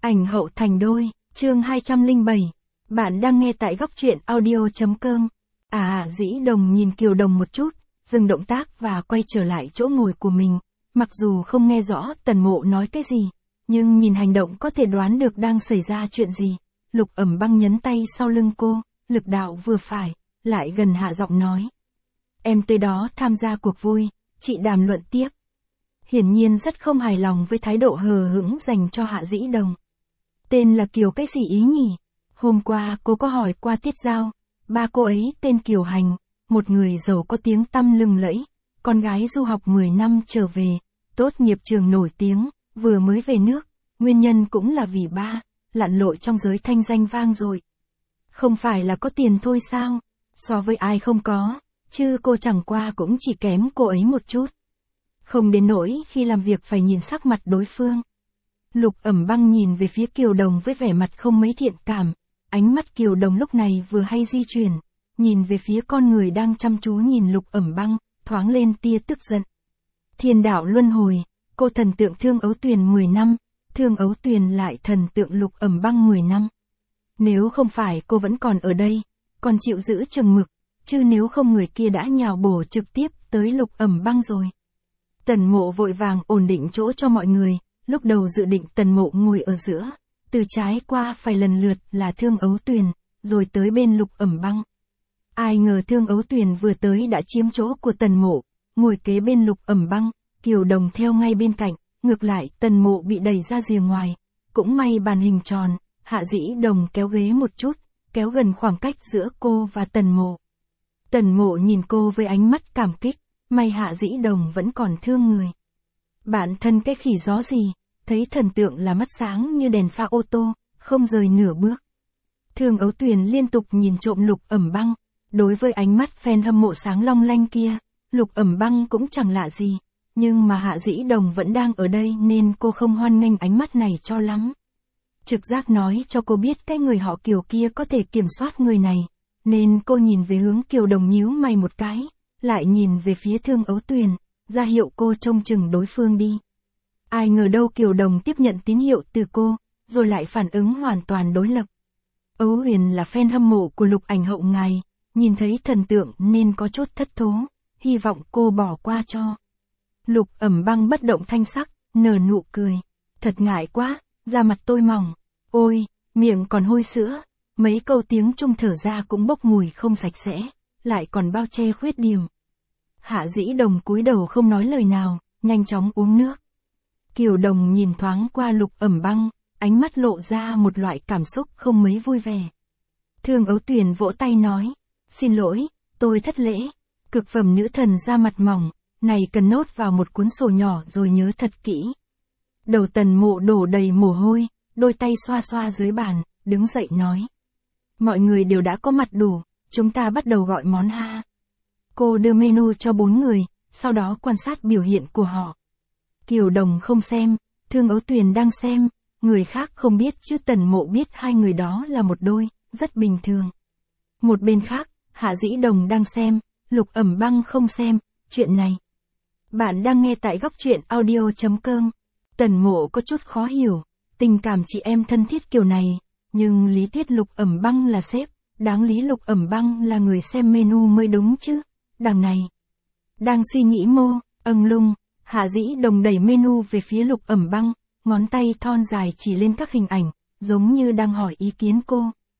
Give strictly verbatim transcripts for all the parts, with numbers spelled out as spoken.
Ảnh hậu thành đôi, chương hai trăm lẻ bảy. Bạn đang nghe tại góc truyện audio.com. À, Dĩ Đồng nhìn Kiều Đồng một chút, dừng động tác và quay trở lại chỗ ngồi của mình. Mặc dù không nghe rõ Tần Mộ nói cái gì, nhưng nhìn hành động có thể đoán được đang xảy ra chuyện gì. Lục Ẩm Băng nhấn tay sau lưng cô, lực đạo vừa phải, lại gần hạ giọng nói. Em tới đó tham gia cuộc vui, chị đàm luận tiếp. Hiển nhiên rất không hài lòng với thái độ hờ hững dành cho Hạ Dĩ Đồng. Tên là Kiều cái gì ý nhỉ? Hôm qua cô có hỏi qua Tiết Giao, ba cô ấy tên Kiều Hành, một người giàu có tiếng tăm lừng lẫy, con gái du học mười năm trở về, tốt nghiệp trường nổi tiếng, vừa mới về nước, nguyên nhân cũng là vì ba, lặn lội trong giới thanh danh vang dội. Không phải là có tiền thôi sao, so với ai không có, chứ cô chẳng qua cũng chỉ kém cô ấy một chút. Không đến nỗi khi làm việc phải nhìn sắc mặt đối phương. Lục Ẩm Băng nhìn về phía Kiều Đồng với vẻ mặt không mấy thiện cảm, ánh mắt Kiều Đồng lúc này vừa hay di chuyển, nhìn về phía con người đang chăm chú nhìn Lục Ẩm Băng, thoáng lên tia tức giận. Thiên đạo luân hồi, cô thần tượng Thương Ấu Tuyền mười năm, Thương Ấu Tuyền lại thần tượng Lục Ẩm Băng mười năm. Nếu không phải cô vẫn còn ở đây, còn chịu giữ chừng mực, chứ nếu không người kia đã nhào bổ trực tiếp tới Lục Ẩm Băng rồi. Tần Mộ vội vàng ổn định chỗ cho mọi người, lúc đầu dự định Tần Mộ ngồi ở giữa, từ trái qua phải lần lượt là Thương Ấu Tuyền, rồi tới bên Lục Ẩm Băng. Ai ngờ Thương Ấu Tuyền vừa tới đã chiếm chỗ của Tần Mộ, ngồi kế bên Lục Ẩm Băng, Kiều Đồng theo ngay bên cạnh, ngược lại Tần Mộ bị đẩy ra rìa ngoài, cũng may bàn hình tròn, Hạ Dĩ Đồng kéo ghế một chút, kéo gần khoảng cách giữa cô và Tần Mộ. Tần Mộ nhìn cô với ánh mắt cảm kích, may Hạ Dĩ Đồng vẫn còn thương người. Bản thân cái khỉ gió gì, thấy thần tượng là mắt sáng như đèn pha ô tô, không rời nửa bước. Thương Ấu Tuyền liên tục nhìn trộm Lục Ẩm Băng, đối với ánh mắt fan hâm mộ sáng long lanh kia, Lục Ẩm Băng cũng chẳng lạ gì, nhưng mà Hạ Dĩ Đồng vẫn đang ở đây nên cô không hoan nghênh ánh mắt này cho lắm. Trực giác nói cho cô biết cái người họ Kiều kia có thể kiểm soát người này, nên cô nhìn về hướng Kiều Đồng nhíu mày một cái, lại nhìn về phía Thương Ấu Tuyền, ra hiệu cô trông chừng đối phương đi. Ai ngờ đâu Kiều Đồng tiếp nhận tín hiệu từ cô, rồi lại phản ứng hoàn toàn đối lập. Ấu Huyền là fan hâm mộ của Lục ảnh hậu ngài, nhìn thấy thần tượng nên có chút thất thố, hy vọng cô bỏ qua cho. Lục Ẩm Băng bất động thanh sắc, nở nụ cười. Thật ngại quá, da mặt tôi mỏng, ôi, miệng còn hôi sữa, mấy câu tiếng Trung thở ra cũng bốc mùi không sạch sẽ, lại còn bao che khuyết điểm. Hạ Dĩ Đồng cúi đầu không nói lời nào, nhanh chóng uống nước. Kiều Đồng nhìn thoáng qua Lục Ẩm Băng, ánh mắt lộ ra một loại cảm xúc không mấy vui vẻ. Thương Ấu Tuyền vỗ tay nói, xin lỗi, tôi thất lễ, cực phẩm nữ thần da mặt mỏng, này cần nốt vào một cuốn sổ nhỏ rồi nhớ thật kỹ. Đầu Tần Mộ đổ đầy mồ hôi, đôi tay xoa xoa dưới bàn, đứng dậy nói. Mọi người đều đã có mặt đủ, chúng ta bắt đầu gọi món ha. Cô đưa menu cho bốn người, sau đó quan sát biểu hiện của họ. Kiều Đồng không xem, Thương Ấu Tuyền đang xem, người khác không biết chứ Tần Mộ biết hai người đó là một đôi, rất bình thường. Một bên khác, Hạ Dĩ Đồng đang xem, Lục Ẩm Băng không xem, chuyện này. Bạn đang nghe tại góc truyện audio.com. Tần Mộ có chút khó hiểu, tình cảm chị em thân thiết kiểu này, nhưng lý thuyết Lục Ẩm Băng là sếp, đáng lý Lục Ẩm Băng là người xem menu mới đúng chứ, đằng này. Đang suy nghĩ mô, âng lung, Hạ Dĩ Đồng đẩy menu về phía Lục Ẩm Băng, ngón tay thon dài chỉ lên các hình ảnh, giống như đang hỏi ý kiến cô.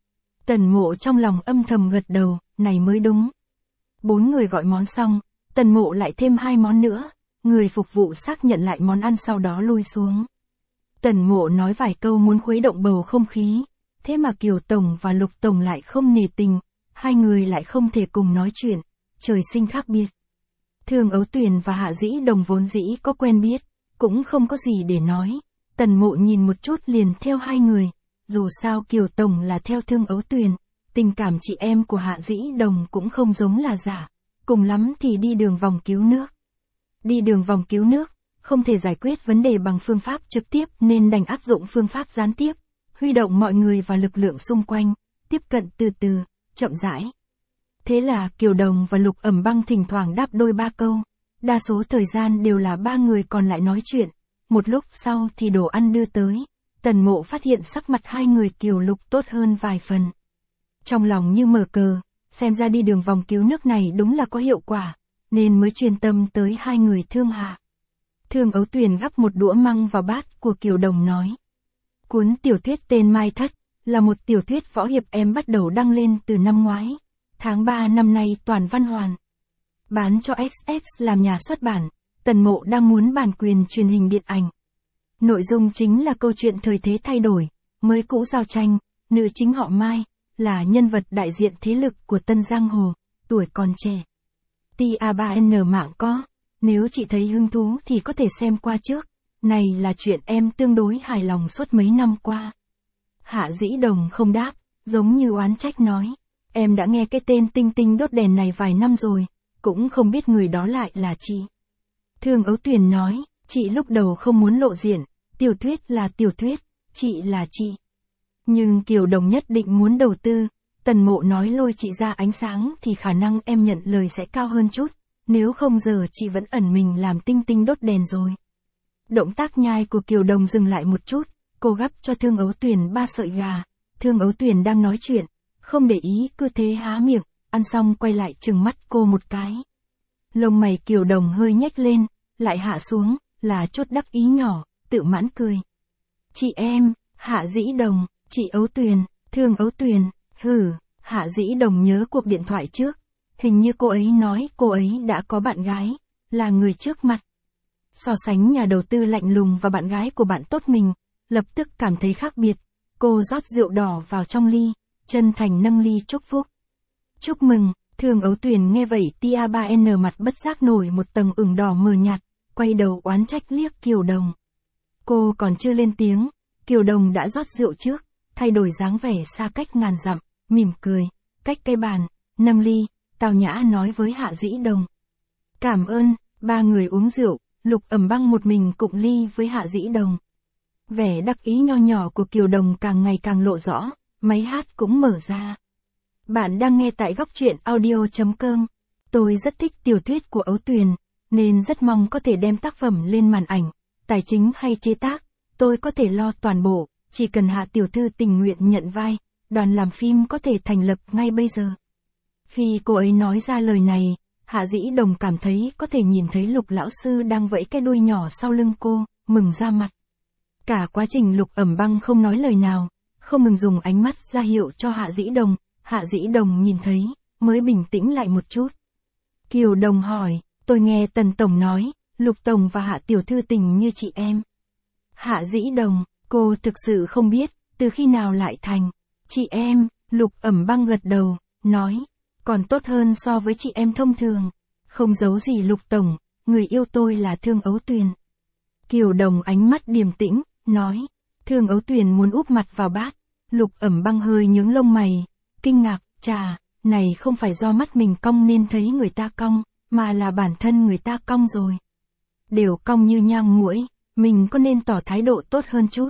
Tần Mộ trong lòng âm thầm gật đầu, này mới đúng. Bốn người gọi món xong, Tần Mộ lại thêm hai món nữa, người phục vụ xác nhận lại món ăn sau đó lui xuống. Tần Mộ nói vài câu muốn khuấy động bầu không khí, thế mà Kiều Tổng và Lục Tổng lại không nể tình, hai người lại không thể cùng nói chuyện, trời sinh khác biệt. Thương Ấu Tuyền và Hạ Dĩ Đồng vốn dĩ có quen biết, cũng không có gì để nói. Tần Mộ nhìn một chút liền theo hai người, dù sao Kiều Tổng là theo Thương Ấu Tuyền, tình cảm chị em của Hạ Dĩ Đồng cũng không giống là giả, cùng lắm thì đi đường vòng cứu nước. Đi đường vòng cứu nước, không thể giải quyết vấn đề bằng phương pháp trực tiếp nên đành áp dụng phương pháp gián tiếp, huy động mọi người và lực lượng xung quanh, tiếp cận từ từ, chậm rãi. Thế là Kiều Đồng và Lục Ẩm Băng thỉnh thoảng đáp đôi ba câu, đa số thời gian đều là ba người còn lại nói chuyện, một lúc sau thì đồ ăn đưa tới, Tần Mộ phát hiện sắc mặt hai người Kiều Lục tốt hơn vài phần. Trong lòng như mở cờ, xem ra đi đường vòng cứu nước này đúng là có hiệu quả, nên mới chuyên tâm tới hai người Thương Hạ. Thương Ấu Tuyền gắp một đũa măng vào bát của Kiều Đồng nói. Cuốn tiểu thuyết tên Mai Thất, là một tiểu thuyết võ hiệp em bắt đầu đăng lên từ năm ngoái. Tháng ba năm nay toàn văn hoàn. Bán cho ích ích làm nhà xuất bản, Tần Mộ đang muốn bản quyền truyền hình điện ảnh. Nội dung chính là câu chuyện thời thế thay đổi, mới cũ giao tranh, nữ chính họ Mai, là nhân vật đại diện thế lực của Tân Giang Hồ, tuổi còn trẻ. T A ba N mạng có, nếu chị thấy hứng thú thì có thể xem qua trước, này là chuyện em tương đối hài lòng suốt mấy năm qua. Hạ Dĩ Đồng không đáp, giống như oán trách nói, em đã nghe cái tên Tinh Tinh đốt đèn này vài năm rồi, cũng không biết người đó lại là chị. Thương Ấu Tuyền nói, chị lúc đầu không muốn lộ diện, tiểu thuyết là tiểu thuyết, chị là chị. Nhưng Kiều Đồng nhất định muốn đầu tư, Tần Mộ nói lôi chị ra ánh sáng thì khả năng em nhận lời sẽ cao hơn chút, nếu không giờ chị vẫn ẩn mình làm Tinh Tinh đốt đèn rồi. Động tác nhai của Kiều Đồng dừng lại một chút, cô gắp cho Thương Ấu Tuyền ba sợi gà, Thương Ấu Tuyền đang nói chuyện, không để ý cứ thế há miệng, ăn xong quay lại trừng mắt cô một cái. Lông mày Kiều Đồng hơi nhếch lên, lại hạ xuống, là chút đắc ý nhỏ, tự mãn cười. Chị em, Hạ Dĩ Đồng, chị Ấu Tuyền, Thương Ấu Tuyền, hừ, Hạ Dĩ Đồng nhớ cuộc điện thoại trước, hình như cô ấy nói cô ấy đã có bạn gái, là người trước mặt. So sánh nhà đầu tư lạnh lùng và bạn gái của bạn tốt mình, lập tức cảm thấy khác biệt, cô rót rượu đỏ vào trong ly, chân thành nâng ly chúc phúc. Chúc mừng, Thương Ấu Tuyền nghe vậy T A ba N mặt bất giác nổi một tầng ửng đỏ mờ nhạt, quay đầu oán trách liếc Kiều Đồng. Cô còn chưa lên tiếng, Kiều Đồng đã rót rượu trước, thay đổi dáng vẻ xa cách ngàn dặm, mỉm cười, cách cây bàn, nâng ly, tào nhã nói với Hạ Dĩ Đồng. Cảm ơn, ba người uống rượu, Lục Ẩm Băng một mình cụng ly với Hạ Dĩ Đồng. Vẻ đắc ý nho nhỏ của Kiều Đồng càng ngày càng lộ rõ, máy hát cũng mở ra. Bạn đang nghe tại góc truyện audio chấm com. Tôi rất thích tiểu thuyết của Ấu Tuyền, nên rất mong có thể đem tác phẩm lên màn ảnh, tài chính hay chế tác, tôi có thể lo toàn bộ, chỉ cần Hạ tiểu thư tình nguyện nhận vai, đoàn làm phim có thể thành lập ngay bây giờ. Khi cô ấy nói ra lời này, Hạ Dĩ Đồng cảm thấy có thể nhìn thấy Lục lão sư đang vẫy cái đuôi nhỏ sau lưng cô, mừng ra mặt. Cả quá trình Lục Ẩm Băng không nói lời nào, không ngừng dùng ánh mắt ra hiệu cho Hạ Dĩ Đồng, Hạ Dĩ Đồng nhìn thấy, mới bình tĩnh lại một chút. Kiều Đồng hỏi, tôi nghe Tần Tổng nói, Lục Tổng và Hạ tiểu thư tình như chị em. Hạ Dĩ Đồng, cô thực sự không biết, từ khi nào lại thành chị em. Lục Ẩm Băng gật đầu, nói, còn tốt hơn so với chị em thông thường. Không giấu gì Lục Tổng, người yêu tôi là Thương Ấu Tuyền. Kiều Đồng ánh mắt điềm tĩnh, nói, Thương Ấu Tuyền muốn úp mặt vào bát. Lục Ẩm Băng hơi nhướng lông mày, kinh ngạc, chà, này không phải do mắt mình cong nên thấy người ta cong, mà là bản thân người ta cong rồi. Đều cong như nhang muỗi, mình có nên tỏ thái độ tốt hơn chút.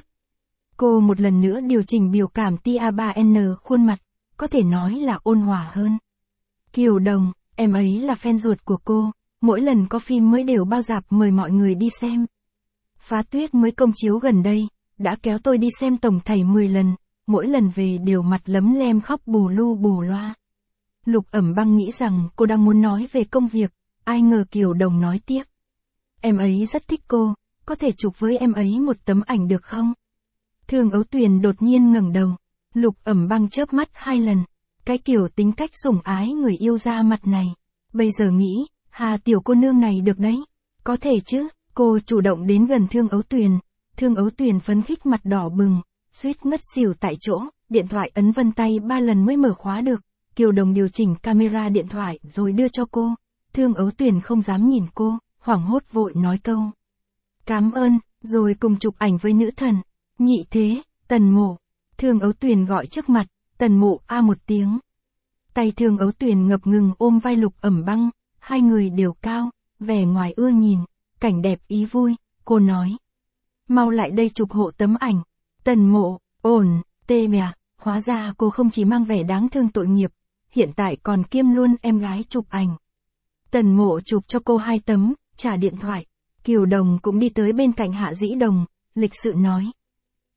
Cô một lần nữa điều chỉnh biểu cảm T A ba N khuôn mặt, có thể nói là ôn hòa hơn. Kiều Đồng, em ấy là fan ruột của cô, mỗi lần có phim mới đều bao rạp mời mọi người đi xem. Phá Tuyết mới công chiếu gần đây, đã kéo tôi đi xem tổng thảy mười lần, mỗi lần về đều mặt lấm lem khóc bù lu bù loa. Lục Ẩm Băng nghĩ rằng cô đang muốn nói về công việc, ai ngờ Kiều Đồng nói tiếp. Em ấy rất thích cô, có thể chụp với em ấy một tấm ảnh được không? Thương Ấu Tuyền đột nhiên ngẩng đầu, Lục Ẩm Băng chớp mắt hai lần, cái kiểu tính cách sủng ái người yêu ra mặt này. Bây giờ nghĩ, Hà tiểu cô nương này được đấy, có thể chứ, cô chủ động đến gần Thương Ấu Tuyền, Thương Ấu Tuyền phấn khích mặt đỏ bừng, suýt ngất xỉu tại chỗ, điện thoại ấn vân tay ba lần mới mở khóa được. Kiều Đồng điều chỉnh camera điện thoại rồi đưa cho cô, Thương Ấu Tuyền không dám nhìn cô, hoảng hốt vội nói câu. Cảm ơn, rồi cùng chụp ảnh với nữ thần. Nhị thế, Tần Mộ. Thương Ấu Tuyền gọi trước mặt, Tần Mộ a một tiếng. Tay Thương Ấu Tuyền ngập ngừng ôm vai Lục Ẩm Băng, hai người đều cao, vẻ ngoài ưa nhìn, cảnh đẹp ý vui, cô nói. Mau lại đây chụp hộ tấm ảnh. Tần Mộ, ổn, tê mẹ, hóa ra cô không chỉ mang vẻ đáng thương tội nghiệp, hiện tại còn kiêm luôn em gái chụp ảnh. Tần Mộ chụp cho cô hai tấm, trả điện thoại. Kiều Đồng cũng đi tới bên cạnh Hạ Dĩ Đồng, lịch sự nói.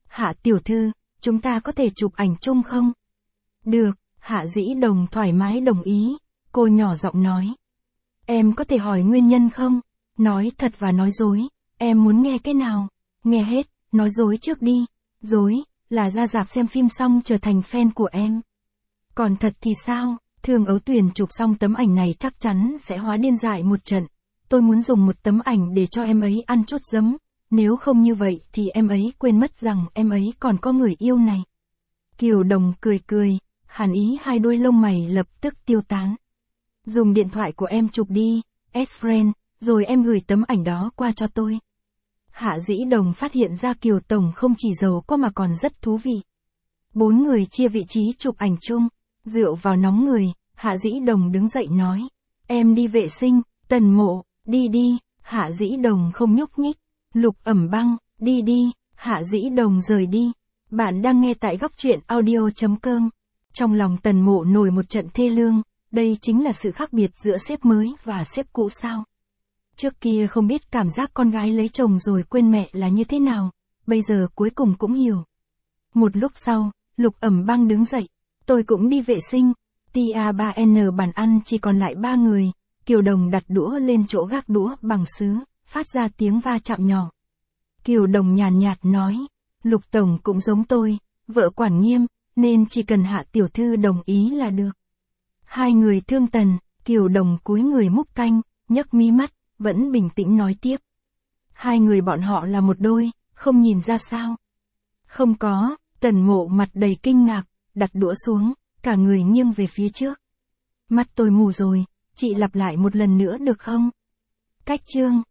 Hạ tiểu thư, chúng ta có thể chụp ảnh chung không? Được, Hạ Dĩ Đồng thoải mái đồng ý, cô nhỏ giọng nói. Em có thể hỏi nguyên nhân không? Nói thật và nói dối, em muốn nghe cái nào? Nghe hết, nói dối trước đi. Dối, là ra rạp xem phim xong trở thành fan của em. Còn thật thì sao? Thường Ấu Tuyền chụp xong tấm ảnh này chắc chắn sẽ hóa điên dại một trận. Tôi muốn dùng một tấm ảnh để cho em ấy ăn chút giấm. Nếu không như vậy thì em ấy quên mất rằng em ấy còn có người yêu này. Kiều Đồng cười cười, hàn ý hai đuôi lông mày lập tức tiêu tán. Dùng điện thoại của em chụp đi, S-Friend, rồi em gửi tấm ảnh đó qua cho tôi. Hạ Dĩ Đồng phát hiện ra Kiều Tổng không chỉ giàu có mà còn rất thú vị. Bốn người chia vị trí chụp ảnh chung, dựa vào nóng người, Hạ Dĩ Đồng đứng dậy nói. Em đi vệ sinh, Tần Mộ, đi đi, Hạ Dĩ Đồng không nhúc nhích. Lục Ẩm Băng, đi đi, Hạ Dĩ Đồng rời đi. Bạn đang nghe tại góc truyện audio.com. Trong lòng Tần Mộ nổi một trận thê lương, đây chính là sự khác biệt giữa sếp mới và sếp cũ sao. Trước kia không biết cảm giác con gái lấy chồng rồi quên mẹ là như thế nào, bây giờ cuối cùng cũng hiểu. Một lúc sau, Lục Ẩm Băng đứng dậy, tôi cũng đi vệ sinh, tia ba en bàn ăn chỉ còn lại ba người, Kiều Đồng đặt đũa lên chỗ gác đũa bằng sứ, phát ra tiếng va chạm nhỏ. Kiều Đồng nhàn nhạt nói, Lục Tổng cũng giống tôi, vợ quản nghiêm, nên chỉ cần Hạ tiểu thư đồng ý là được. Hai người thương Tần, Kiều Đồng cúi người múc canh, nhấc mí mắt, vẫn bình tĩnh nói tiếp. Hai người bọn họ là một đôi, không nhìn ra sao? Không có, Tần Mộ mặt đầy kinh ngạc, đặt đũa xuống, cả người nghiêng về phía trước. Mắt tôi mù rồi, chị lặp lại một lần nữa được không? Cách chương